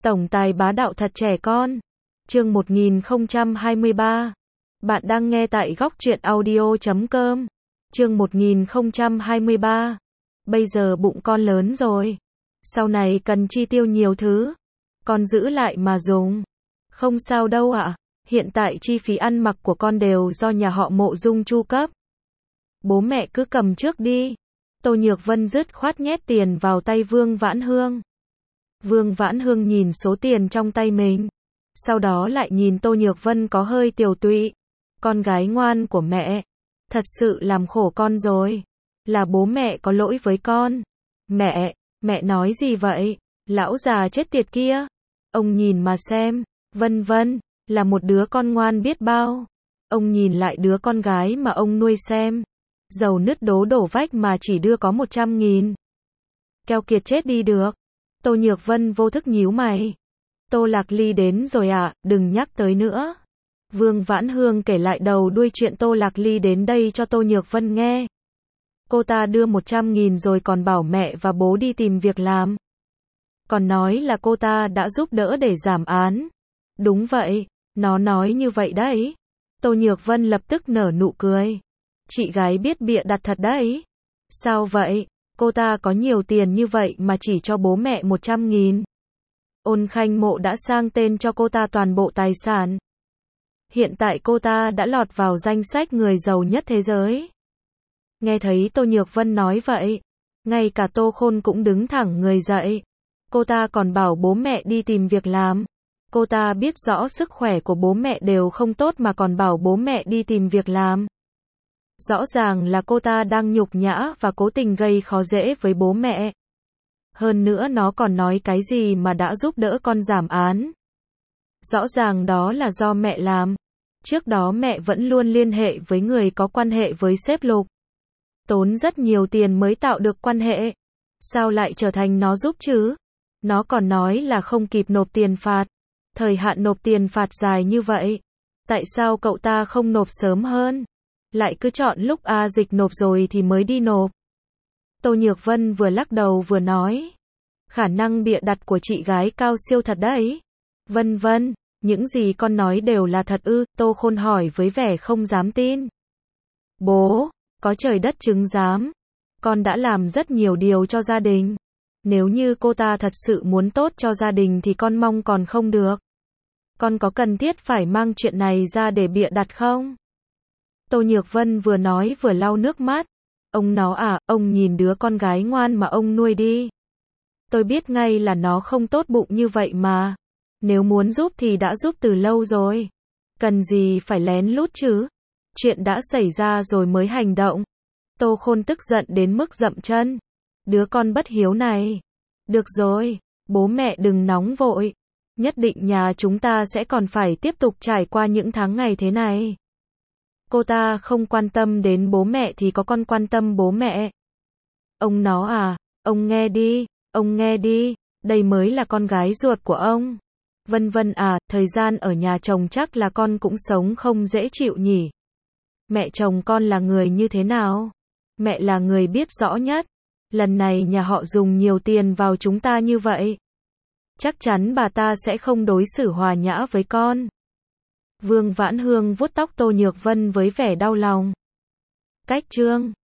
Tổng tài bá đạo thật trẻ con. Chương 1023. Bạn đang nghe tại góc truyện audio.com. Chương 1023. Bây giờ bụng con lớn rồi. Sau này cần chi tiêu nhiều thứ. Con giữ lại mà dùng. Không sao đâu ạ. Hiện tại chi phí ăn mặc của con đều do nhà họ Mộ Dung chu cấp. Bố mẹ cứ cầm trước đi. Tô Nhược Vân dứt khoát nhét tiền vào tay Vương Vãn Hương. Vương Vãn Hương nhìn số tiền trong tay mình. Sau đó lại nhìn Tô Nhược Vân có hơi tiều tụy. Con gái ngoan của mẹ. Thật sự làm khổ con rồi. Là bố mẹ có lỗi với con. Mẹ nói gì vậy? Lão già chết tiệt kia. Ông nhìn mà xem. Vân Vân, là một đứa con ngoan biết bao. Ông nhìn lại đứa con gái mà ông nuôi xem. Dầu nứt đổ vách mà chỉ đưa có 100.000. Keo kiệt chết đi được. Tô Nhược Vân vô thức nhíu mày. Tô Lạc Ly đến rồi à, đừng nhắc tới nữa. Vương Vãn Hương kể lại đầu đuôi chuyện Tô Lạc Ly đến đây cho Tô Nhược Vân nghe. Cô ta đưa 100.000 rồi còn bảo mẹ và bố đi tìm việc làm. Còn nói là cô ta đã giúp đỡ để giảm án. Đúng vậy, nó nói như vậy đấy. Tô Nhược Vân lập tức nở nụ cười. Chị gái biết bịa đặt thật đấy. Sao vậy? Cô ta có nhiều tiền như vậy mà chỉ cho bố mẹ 100.000. Ôn Khanh Mộ đã sang tên cho cô ta toàn bộ tài sản. Hiện tại cô ta đã lọt vào danh sách người giàu nhất thế giới. Nghe thấy Tô Nhược Vân nói vậy, ngay cả Tô Khôn cũng đứng thẳng người dậy. Cô ta còn bảo bố mẹ đi tìm việc làm. Cô ta biết rõ sức khỏe của bố mẹ đều không tốt mà còn bảo bố mẹ đi tìm việc làm. Rõ ràng là cô ta đang nhục nhã và cố tình gây khó dễ với bố mẹ. Hơn nữa nó còn nói cái gì mà đã giúp đỡ con giảm án. Rõ ràng đó là do mẹ làm. Trước đó mẹ vẫn luôn liên hệ với người có quan hệ với sếp Lục. Tốn rất nhiều tiền mới tạo được quan hệ. Sao lại trở thành nó giúp chứ? Nó còn nói là không kịp nộp tiền phạt. Thời hạn nộp tiền phạt dài như vậy. Tại sao cậu ta không nộp sớm hơn? Lại cứ chọn lúc A Dịch nộp rồi thì mới đi nộp. Tô Nhược Vân vừa lắc đầu vừa nói. Khả năng bịa đặt của chị gái cao siêu thật đấy. Vân Vân, những gì con nói đều là thật ư? Tô Khôn hỏi với vẻ không dám tin. Bố, có trời đất chứng giám. Con đã làm rất nhiều điều cho gia đình. Nếu như cô ta thật sự muốn tốt cho gia đình thì con mong còn không được. Con có cần thiết phải mang chuyện này ra để bịa đặt không? Tô Nhược Vân vừa nói vừa lau nước mắt. Ông nó à, ông nhìn đứa con gái ngoan mà ông nuôi đi. Tôi biết ngay là nó không tốt bụng như vậy mà. Nếu muốn giúp thì đã giúp từ lâu rồi. Cần gì phải lén lút chứ? Chuyện đã xảy ra rồi mới hành động. Tô Khôn tức giận đến mức dậm chân. Đứa con bất hiếu này. Được rồi, bố mẹ đừng nóng vội. Nhất định nhà chúng ta sẽ còn phải tiếp tục trải qua những tháng ngày thế này. Cô ta không quan tâm đến bố mẹ thì có con quan tâm bố mẹ. Ông nó à, ông nghe đi, đây mới là con gái ruột của ông. Vân Vân à, thời gian ở nhà chồng chắc là con cũng sống không dễ chịu nhỉ. Mẹ chồng con là người như thế nào? Mẹ là người biết rõ nhất. Lần này nhà họ dùng nhiều tiền vào chúng ta như vậy. Chắc chắn bà ta sẽ không đối xử hòa nhã với con. Vương Vãn Hương vuốt tóc Tô Nhược Vân với vẻ đau lòng. Cách chương